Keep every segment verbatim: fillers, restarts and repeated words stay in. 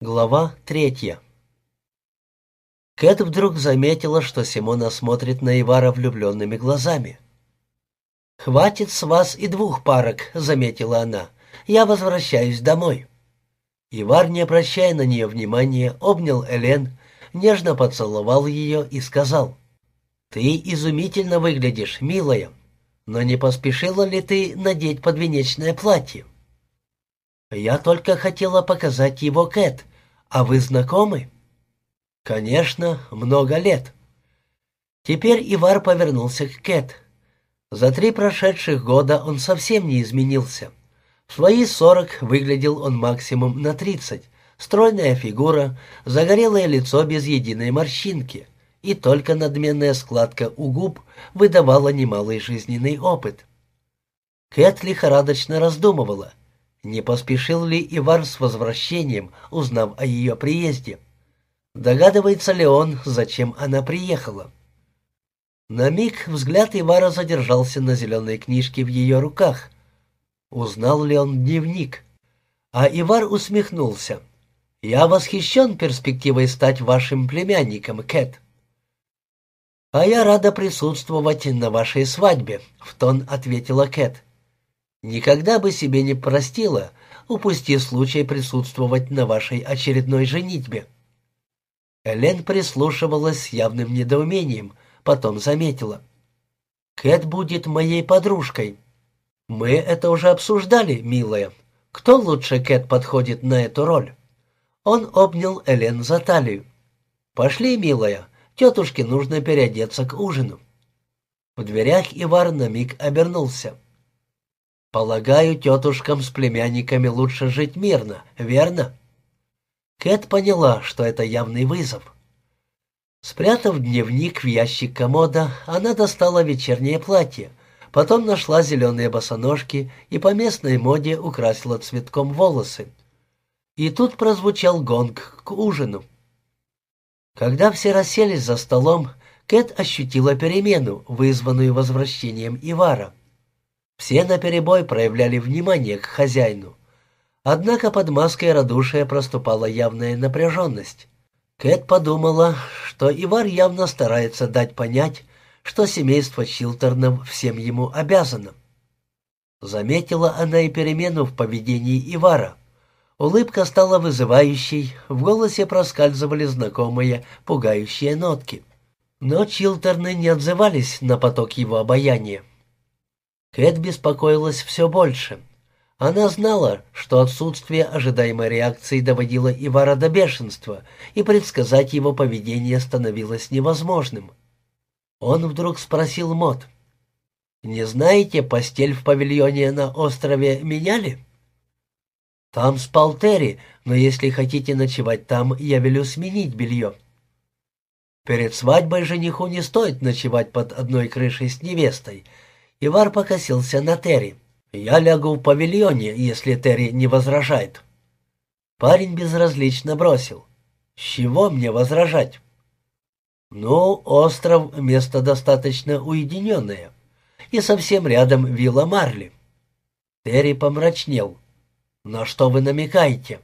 Глава третья. Кэт вдруг заметила, что Симона смотрит на Ивара влюбленными глазами. «Хватит с вас и двух парок», — заметила она. «Я возвращаюсь домой». Ивар, не обращая на нее внимания, обнял Элен, нежно поцеловал ее и сказал: «Ты изумительно выглядишь, милая, но не поспешила ли ты надеть подвенечное платье?» «Я только хотела показать его Кэт. А вы знакомы?» «Конечно, много лет». Теперь Ивар повернулся к Кэт. За три прошедших года он совсем не изменился. В свои сорок выглядел он максимум на тридцать. Стройная фигура, загорелое лицо без единой морщинки, и только надменная складка у губ выдавала немалый жизненный опыт. Кэт лихорадочно раздумывала, не поспешил ли Ивар с возвращением, узнав о ее приезде. Догадывается ли он, зачем она приехала? На миг взгляд Ивара задержался на зеленой книжке в ее руках. Узнал ли он дневник? А Ивар усмехнулся. «Я восхищен перспективой стать вашим племянником, Кэт». «А я рада присутствовать на вашей свадьбе», — в тон ответила Кэт. «Никогда бы себе не простила, упусти случай присутствовать на вашей очередной женитьбе». Элен прислушивалась с явным недоумением, потом заметила: «Кэт будет моей подружкой». «Мы это уже обсуждали, милая. Кто лучше Кэт подходит на эту роль?» Он обнял Элен за талию. «Пошли, милая, тетушке нужно переодеться к ужину». В дверях Ивар на миг обернулся. «Полагаю, тетушкам с племянниками лучше жить мирно, верно?» Кэт поняла, что это явный вызов. Спрятав дневник в ящик комода, она достала вечернее платье, потом нашла зеленые босоножки и по местной моде украсила цветком волосы. И тут прозвучал гонг к ужину. Когда все расселись за столом, Кэт ощутила перемену, вызванную возвращением Ивара. Все наперебой проявляли внимание к хозяину. Однако под маской радушия проступала явная напряженность. Кэт подумала, что Ивар явно старается дать понять, что семейство Чилтернов всем ему обязано. Заметила она и перемену в поведении Ивара. Улыбка стала вызывающей, в голосе проскальзывали знакомые, пугающие нотки. Но Чилтерны не отзывались на поток его обаяния. Кэт беспокоилась все больше. Она знала, что отсутствие ожидаемой реакции доводило Ивара до бешенства, и предсказать его поведение становилось невозможным. Он вдруг спросил Мот: «Не знаете, постель в павильоне на острове меняли?» «Там спал Терри, но если хотите ночевать там, я велю сменить белье». Перед свадьбой жениху не стоит ночевать под одной крышей с невестой. Ивар покосился на Терри. «Я лягу в павильоне, если Терри не возражает». Парень безразлично бросил: «С чего мне возражать?» «Ну, остров — место достаточно уединенное, и совсем рядом вилла Марли». Терри помрачнел. «На что вы намекаете?»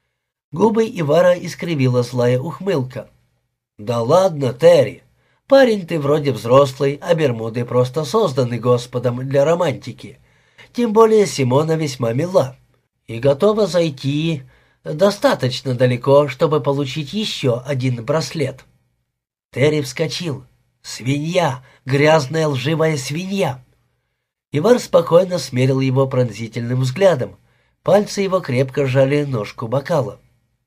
Губы Ивара искривила злая ухмылка. «Да ладно, Терри. Парень ты вроде взрослый, а Бермуды просто созданы Господом для романтики. Тем более Симона весьма мила и готова зайти достаточно далеко, чтобы получить еще один браслет». Терри вскочил. «Свинья! Грязная лживая свинья!» Ивар спокойно смерил его пронзительным взглядом. Пальцы его крепко сжали ножку бокала.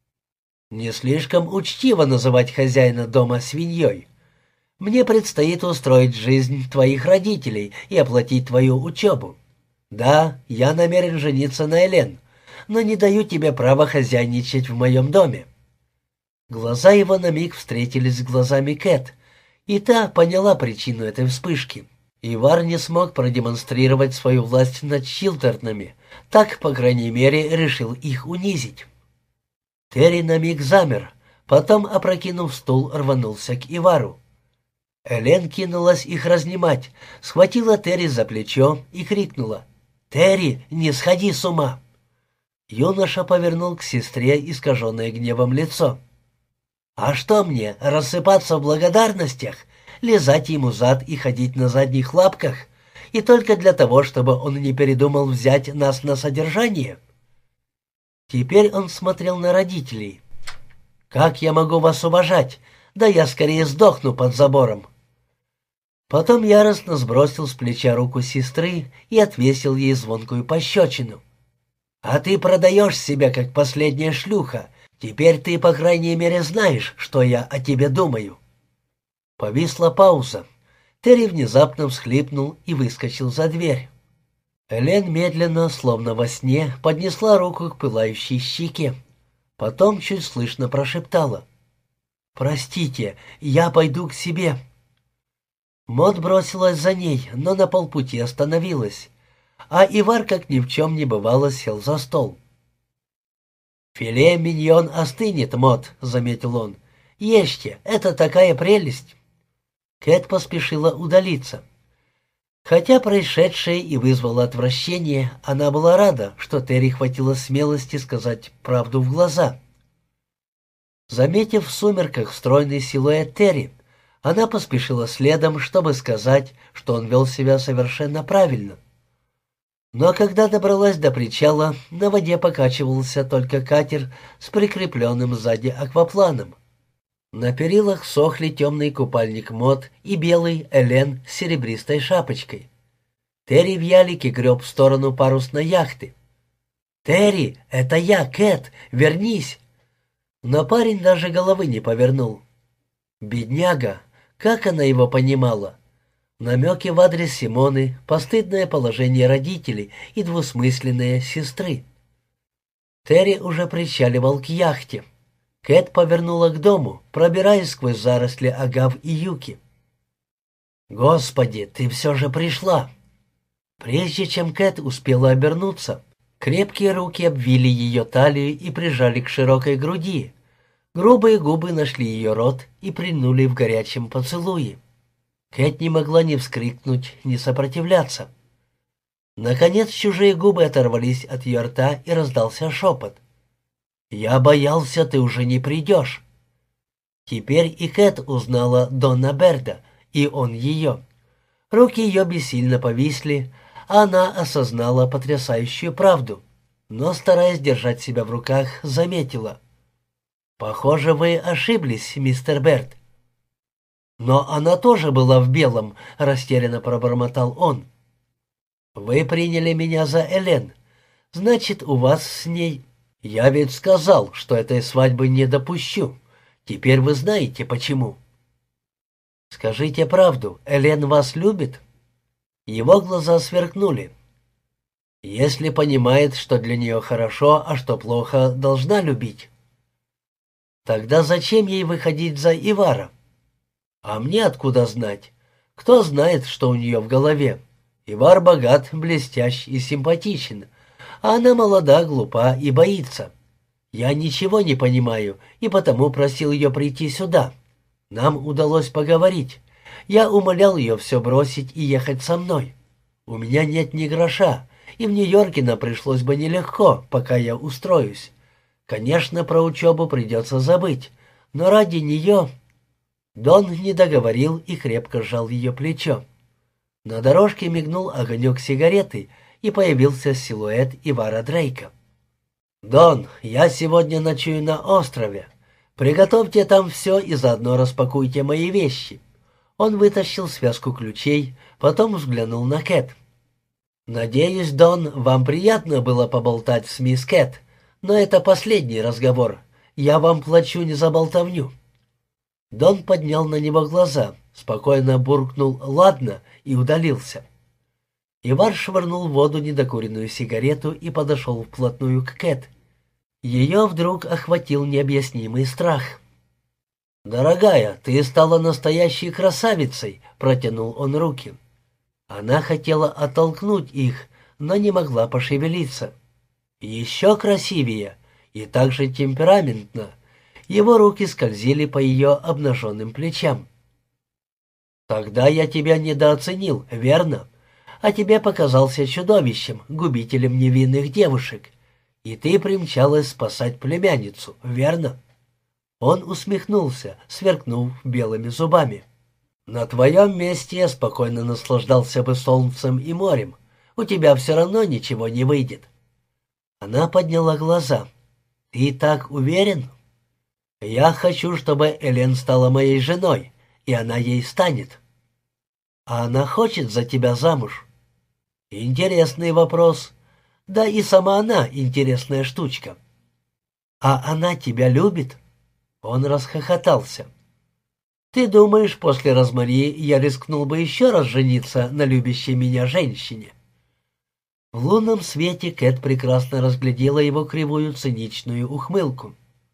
«Не слишком учтиво называть хозяина дома свиньей. Мне предстоит устроить жизнь твоих родителей и оплатить твою учебу. Да, я намерен жениться на Элен, но не даю тебе права хозяйничать в моем доме». Глаза его на миг встретились с глазами Кэт, и та поняла причину этой вспышки. Ивар не смог продемонстрировать свою власть над Чилтернами, так, по крайней мере, решил их унизить. Терри на миг замер, потом, опрокинув стул, рванулся к Ивару. Элен кинулась их разнимать, схватила Терри за плечо и крикнула: «Терри, не сходи с ума!» Юноша повернул к сестре искаженное гневом лицо. «А что мне, рассыпаться в благодарностях, лизать ему зад и ходить на задних лапках, и только для того, чтобы он не передумал взять нас на содержание?» Теперь он смотрел на родителей. «Как я могу вас уважать? Да я скорее сдохну под забором». Потом яростно сбросил с плеча руку сестры и отвесил ей звонкую пощечину. «А ты продаешь себя, как последняя шлюха. Теперь ты, по крайней мере, знаешь, что я о тебе думаю». Повисла пауза. Терри внезапно всхлипнул и выскочил за дверь. Элен медленно, словно во сне, поднесла руку к пылающей щеке. Потом чуть слышно прошептала: «Простите, я пойду к себе». Мот бросилась за ней, но на полпути остановилась, а Ивар, как ни в чем не бывало, сел за стол. «Филе миньон остынет, Мот», — заметил он. «Ешьте, это такая прелесть». Кэт поспешила удалиться. Хотя происшедшее и вызвало отвращение, она была рада, что Терри хватило смелости сказать правду в глаза. Заметив в сумерках стройный силуэт Терри, она поспешила следом, чтобы сказать, что он вел себя совершенно правильно. Но когда добралась до причала, на воде покачивался только катер с прикрепленным сзади аквапланом. На перилах сохли темный купальник Мот и белый Элен с серебристой шапочкой. Терри в ялике греб в сторону парусной яхты. «Терри, это я, Кэт, вернись!» Но парень даже головы не повернул. Бедняга, как она его понимала? Намеки в адрес Симоны, постыдное положение родителей и двусмысленные сестры. Терри уже причаливал к яхте. Кэт повернула к дому, пробираясь сквозь заросли агав и юки. «Господи, ты все же пришла!» Прежде чем Кэт успела обернуться, крепкие руки обвили ее талию и прижали к широкой груди. Грубые губы нашли ее рот и прильнули в горячем поцелуе. Кэт не могла ни вскрикнуть, ни сопротивляться. Наконец чужие губы оторвались от ее рта, и раздался шепот. «Я боялся, ты уже не придешь». Теперь и Кэт узнала Донна Берда, и он ее. Руки ее бессильно повисли, а она осознала потрясающую правду, но, стараясь держать себя в руках, заметила: «Похоже, вы ошиблись, мистер Берд». «Но она тоже была в белом», — растерянно пробормотал он. «Вы приняли меня за Элен. Значит, у вас с ней...» «Я ведь сказал, что этой свадьбы не допущу. Теперь вы знаете, почему». «Скажите правду, Элен вас любит?» Его глаза сверкнули. «Если понимает, что для нее хорошо, а что плохо, должна любить». «Тогда зачем ей выходить за Ивара?» «А мне откуда знать? Кто знает, что у нее в голове? Ивар богат, блестящ и симпатичен, а она молода, глупа и боится. Я ничего не понимаю, и потому просил ее прийти сюда. Нам удалось поговорить. Я умолял ее все бросить и ехать со мной. У меня нет ни гроша, и в Нью-Йорке нам пришлось бы нелегко, пока я устроюсь. Конечно, про учебу придется забыть, но ради нее...» Дон не договорил и крепко сжал ее плечо. На дорожке мигнул огонек сигареты, и появился силуэт Ивара Дрейка. «Дон, я сегодня ночую на острове. Приготовьте там все и заодно распакуйте мои вещи». Он вытащил связку ключей, потом взглянул на Кэт. «Надеюсь, Дон, вам приятно было поболтать с мисс Кэт, но это последний разговор. Я вам плачу не за болтовню». Дон поднял на него глаза, спокойно буркнул «ладно» и удалился. Ивар швырнул в воду недокуренную сигарету и подошел вплотную к Кэт. Ее вдруг охватил необъяснимый страх. «Дорогая, ты стала настоящей красавицей», — протянул он руки. Она хотела оттолкнуть их, но не могла пошевелиться. Еще красивее и так же темпераментно. Его руки скользили по ее обнаженным плечам. «Тогда я тебя недооценил, верно? А тебе показался чудовищем, губителем невинных девушек. И ты примчалась спасать племянницу, верно?» Он усмехнулся, сверкнув белыми зубами. «На твоем месте я спокойно наслаждался бы солнцем и морем. У тебя все равно ничего не выйдет». Она подняла глаза. «Ты так уверен?» «Я хочу, чтобы Элен стала моей женой, и она ей станет». «А она хочет за тебя замуж?» «Интересный вопрос. Да и сама она интересная штучка». «А она тебя любит?» Он расхохотался. «Ты думаешь, после Розмари я рискнул бы еще раз жениться на любящей меня женщине?» В лунном свете Кэт прекрасно разглядела его кривую циничную ухмылку.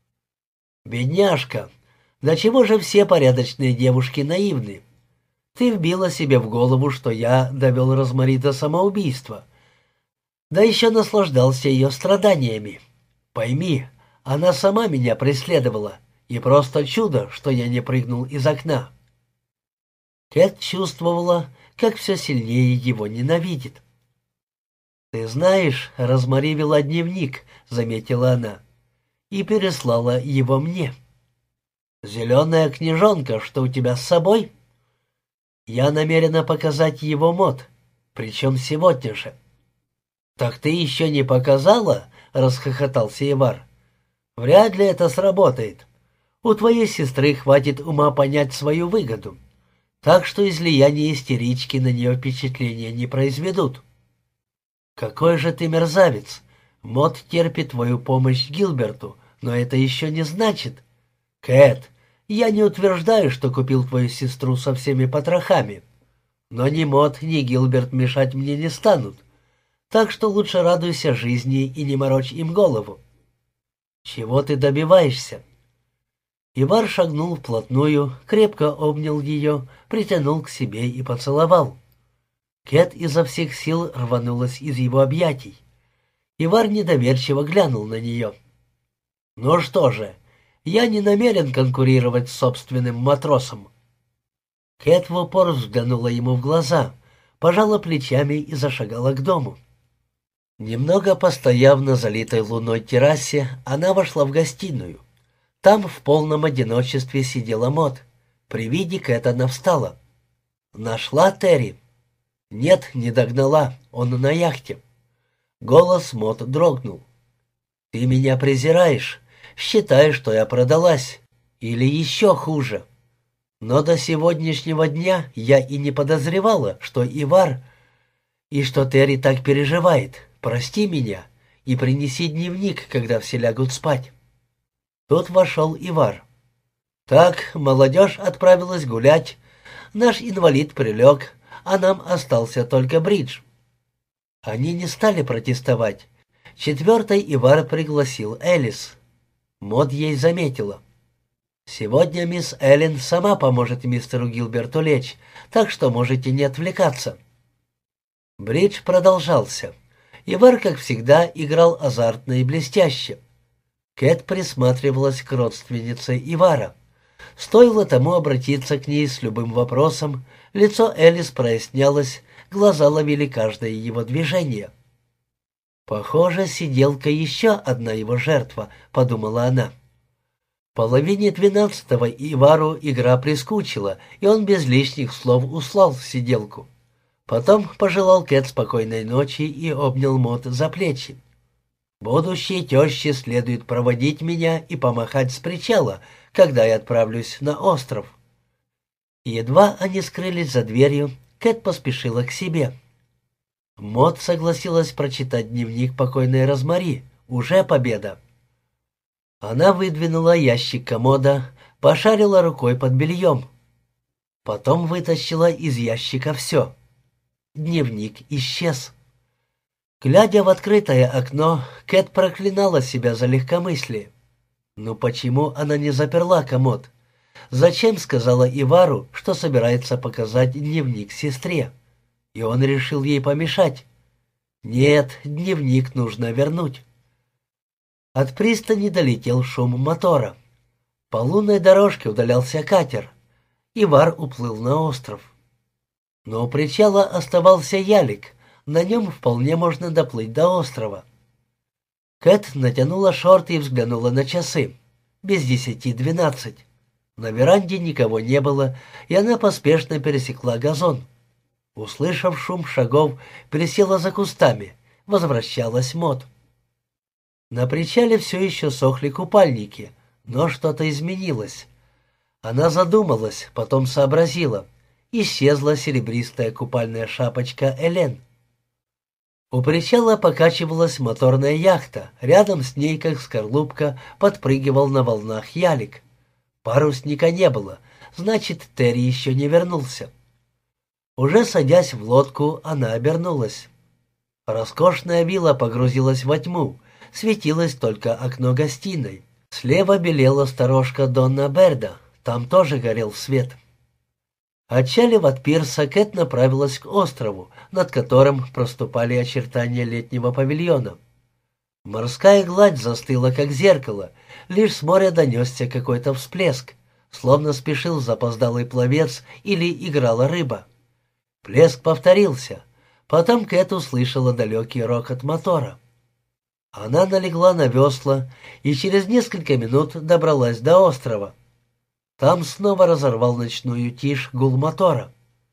«Бедняжка, да чего же все порядочные девушки наивны? Ты вбила себе в голову, что я довел Розмари до самоубийства, да еще наслаждался ее страданиями. Пойми, она сама меня преследовала, и просто чудо, что я не прыгнул из окна». Кэт чувствовала, как все сильнее его ненавидит. «Ты знаешь, Розмари вела дневник», — заметила она, — «и переслала его мне». «Зеленая книжонка, что у тебя с собой?» «Я намерена показать его Мод, причем сегодня же». «Так ты еще не показала?» — расхохотался Ивар. «Вряд ли это сработает. У твоей сестры хватит ума понять свою выгоду, так что излияние истерички на нее впечатления не произведут». «Какой же ты мерзавец! Мод терпит твою помощь Гилберту, но это еще не значит...» «Кэт, я не утверждаю, что купил твою сестру со всеми потрохами, но ни Мод, ни Гилберт мешать мне не станут, так что лучше радуйся жизни и не морочь им голову». «Чего ты добиваешься?» Ивар шагнул вплотную, крепко обнял ее, притянул к себе и поцеловал. Кэт изо всех сил рванулась из его объятий. Ивар недоверчиво глянул на нее. «Ну что же, я не намерен конкурировать с собственным матросом». Кэт в упор взглянула ему в глаза, пожала плечами и зашагала к дому. Немного постояв на залитой луной террасе, она вошла в гостиную. Там в полном одиночестве сидела Мод. При виде Кэт она встала. «Нашла Терри?» «Нет, не догнала, он на яхте». Голос Мод дрогнул. «Ты меня презираешь, считаешь, что я продалась. Или еще хуже. Но до сегодняшнего дня я и не подозревала, что Ивар... и что Терри так переживает. Прости меня и принеси дневник, когда все лягут спать». Тут вошел Ивар. «Так, молодежь отправилась гулять. Наш инвалид прилег, а нам остался только бридж». Они не стали протестовать. Четвертой Ивар пригласил Элис. Мод ей заметила. «Сегодня мисс Эллен сама поможет мистеру Гилберту лечь, так что можете не отвлекаться». Бридж продолжался. Ивар, как всегда, играл азартно и блестяще. Кэт присматривалась к родственнице Ивара. Стоило тому обратиться к ней с любым вопросом, лицо Элис прояснялось, глаза ловили каждое его движение. «Похоже, сиделка еще одна его жертва», — подумала она. В половине двенадцатого Ивару игра прискучила, и он без лишних слов услал сиделку. Потом пожелал Кэт спокойной ночи и обнял Мод за плечи. «Будущей теще следует проводить меня и помахать с причала, когда я отправлюсь на остров». Едва они скрылись за дверью, Кэт поспешила к себе. Мод согласилась прочитать дневник покойной Розмари. Уже победа. Она выдвинула ящик комода, пошарила рукой под бельем. Потом вытащила из ящика все. Дневник исчез. Глядя в открытое окно, Кэт проклинала себя за легкомыслие. Ну почему она не заперла комод? Зачем сказала Ивару, что собирается показать дневник сестре? И он решил ей помешать. Нет, дневник нужно вернуть. От пристани долетел шум мотора. По лунной дорожке удалялся катер. Ивар уплыл на остров. Но у причала оставался ялик. На нем вполне можно доплыть до острова. Кэт натянула шорты и взглянула на часы. Без десяти двенадцать. На веранде никого не было, и она поспешно пересекла газон. Услышав шум шагов, присела за кустами. Возвращалась Мот. На причале все еще сохли купальники, но что-то изменилось. Она задумалась, потом сообразила. Исчезла серебристая купальная шапочка Элен. У причала покачивалась моторная яхта, рядом с ней, как скорлупка, подпрыгивал на волнах ялик. Парусника не было, значит, Терри еще не вернулся. Уже садясь в лодку, она обернулась. Роскошная вилла погрузилась во тьму, светилось только окно гостиной. Слева белела сторожка Донна Берда, там тоже горел свет. Отчалив от пирса, Кэт направилась к острову, над которым проступали очертания летнего павильона. Морская гладь застыла, как зеркало, лишь с моря донесся какой-то всплеск, словно спешил запоздалый пловец или играла рыба. Плеск повторился, потом Кэт услышала далекий рокот мотора. Она налегла на весла и через несколько минут добралась до острова. Там снова разорвал ночную тишь гул мотора.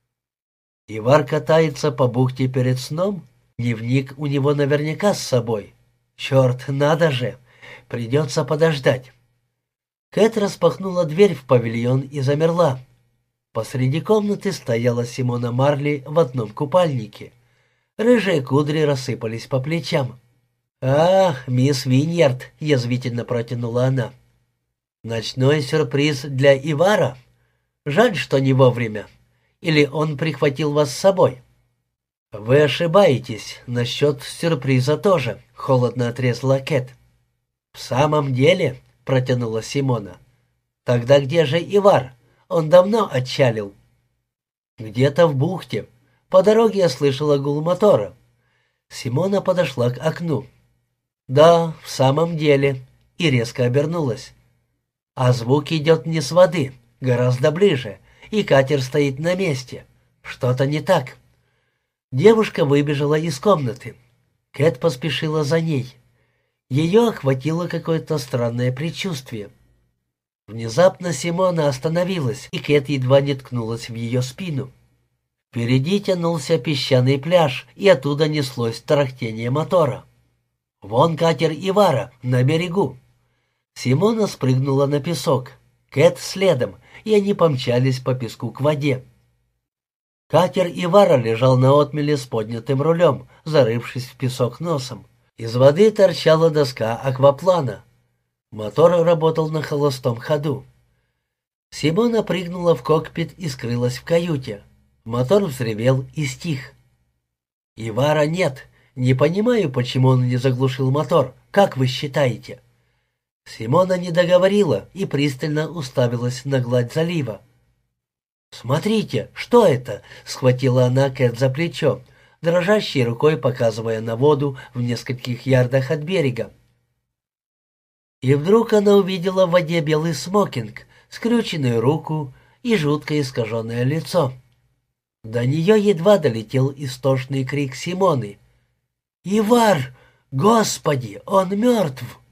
Ивар катается по бухте перед сном, дневник у него наверняка с собой. Черт, надо же, придется подождать. Кэт распахнула дверь в павильон и замерла. Посреди комнаты стояла Симона Марли в одном купальнике. Рыжие кудри рассыпались по плечам. «Ах, мисс Виньярд!» — язвительно протянула она. «Ночной сюрприз для Ивара? Жаль, что не вовремя. Или он прихватил вас с собой?» «Вы ошибаетесь. Насчет сюрприза тоже», — холодно отрезала Кэт. «В самом деле?» — протянула Симона. «Тогда где же Ивар? Он давно отчалил». «Где-то в бухте. По дороге я слышала гул мотора». Симона подошла к окну. «Да, в самом деле», и резко обернулась. «А звук идет не с воды, гораздо ближе, и катер стоит на месте. Что-то не так». Девушка выбежала из комнаты. Кэт поспешила за ней. Ее охватило какое-то странное предчувствие. Внезапно Симона остановилась, и Кэт едва не ткнулась в ее спину. Впереди тянулся песчаный пляж, и оттуда неслось тарахтение мотора. «Вон катер Ивара, на берегу». Симона спрыгнула на песок. Кэт следом, и они помчались по песку к воде. Катер Ивара лежал на отмеле с поднятым рулем, зарывшись в песок носом. Из воды торчала доска акваплана. Мотор работал на холостом ходу. Симона прыгнула в кокпит и скрылась в каюте. Мотор взревел и стих. «Ивара нет. Не понимаю, почему он не заглушил мотор. Как вы считаете?» Симона не договорила и пристально уставилась на гладь залива. «Смотрите, что это?» — схватила она Кэт за плечо, дрожащей рукой показывая на воду в нескольких ярдах от берега. И вдруг она увидела в воде белый смокинг, скрюченную руку и жутко искаженное лицо. До нее едва долетел истошный крик Симоны. «Ивар! Господи, он мертв!»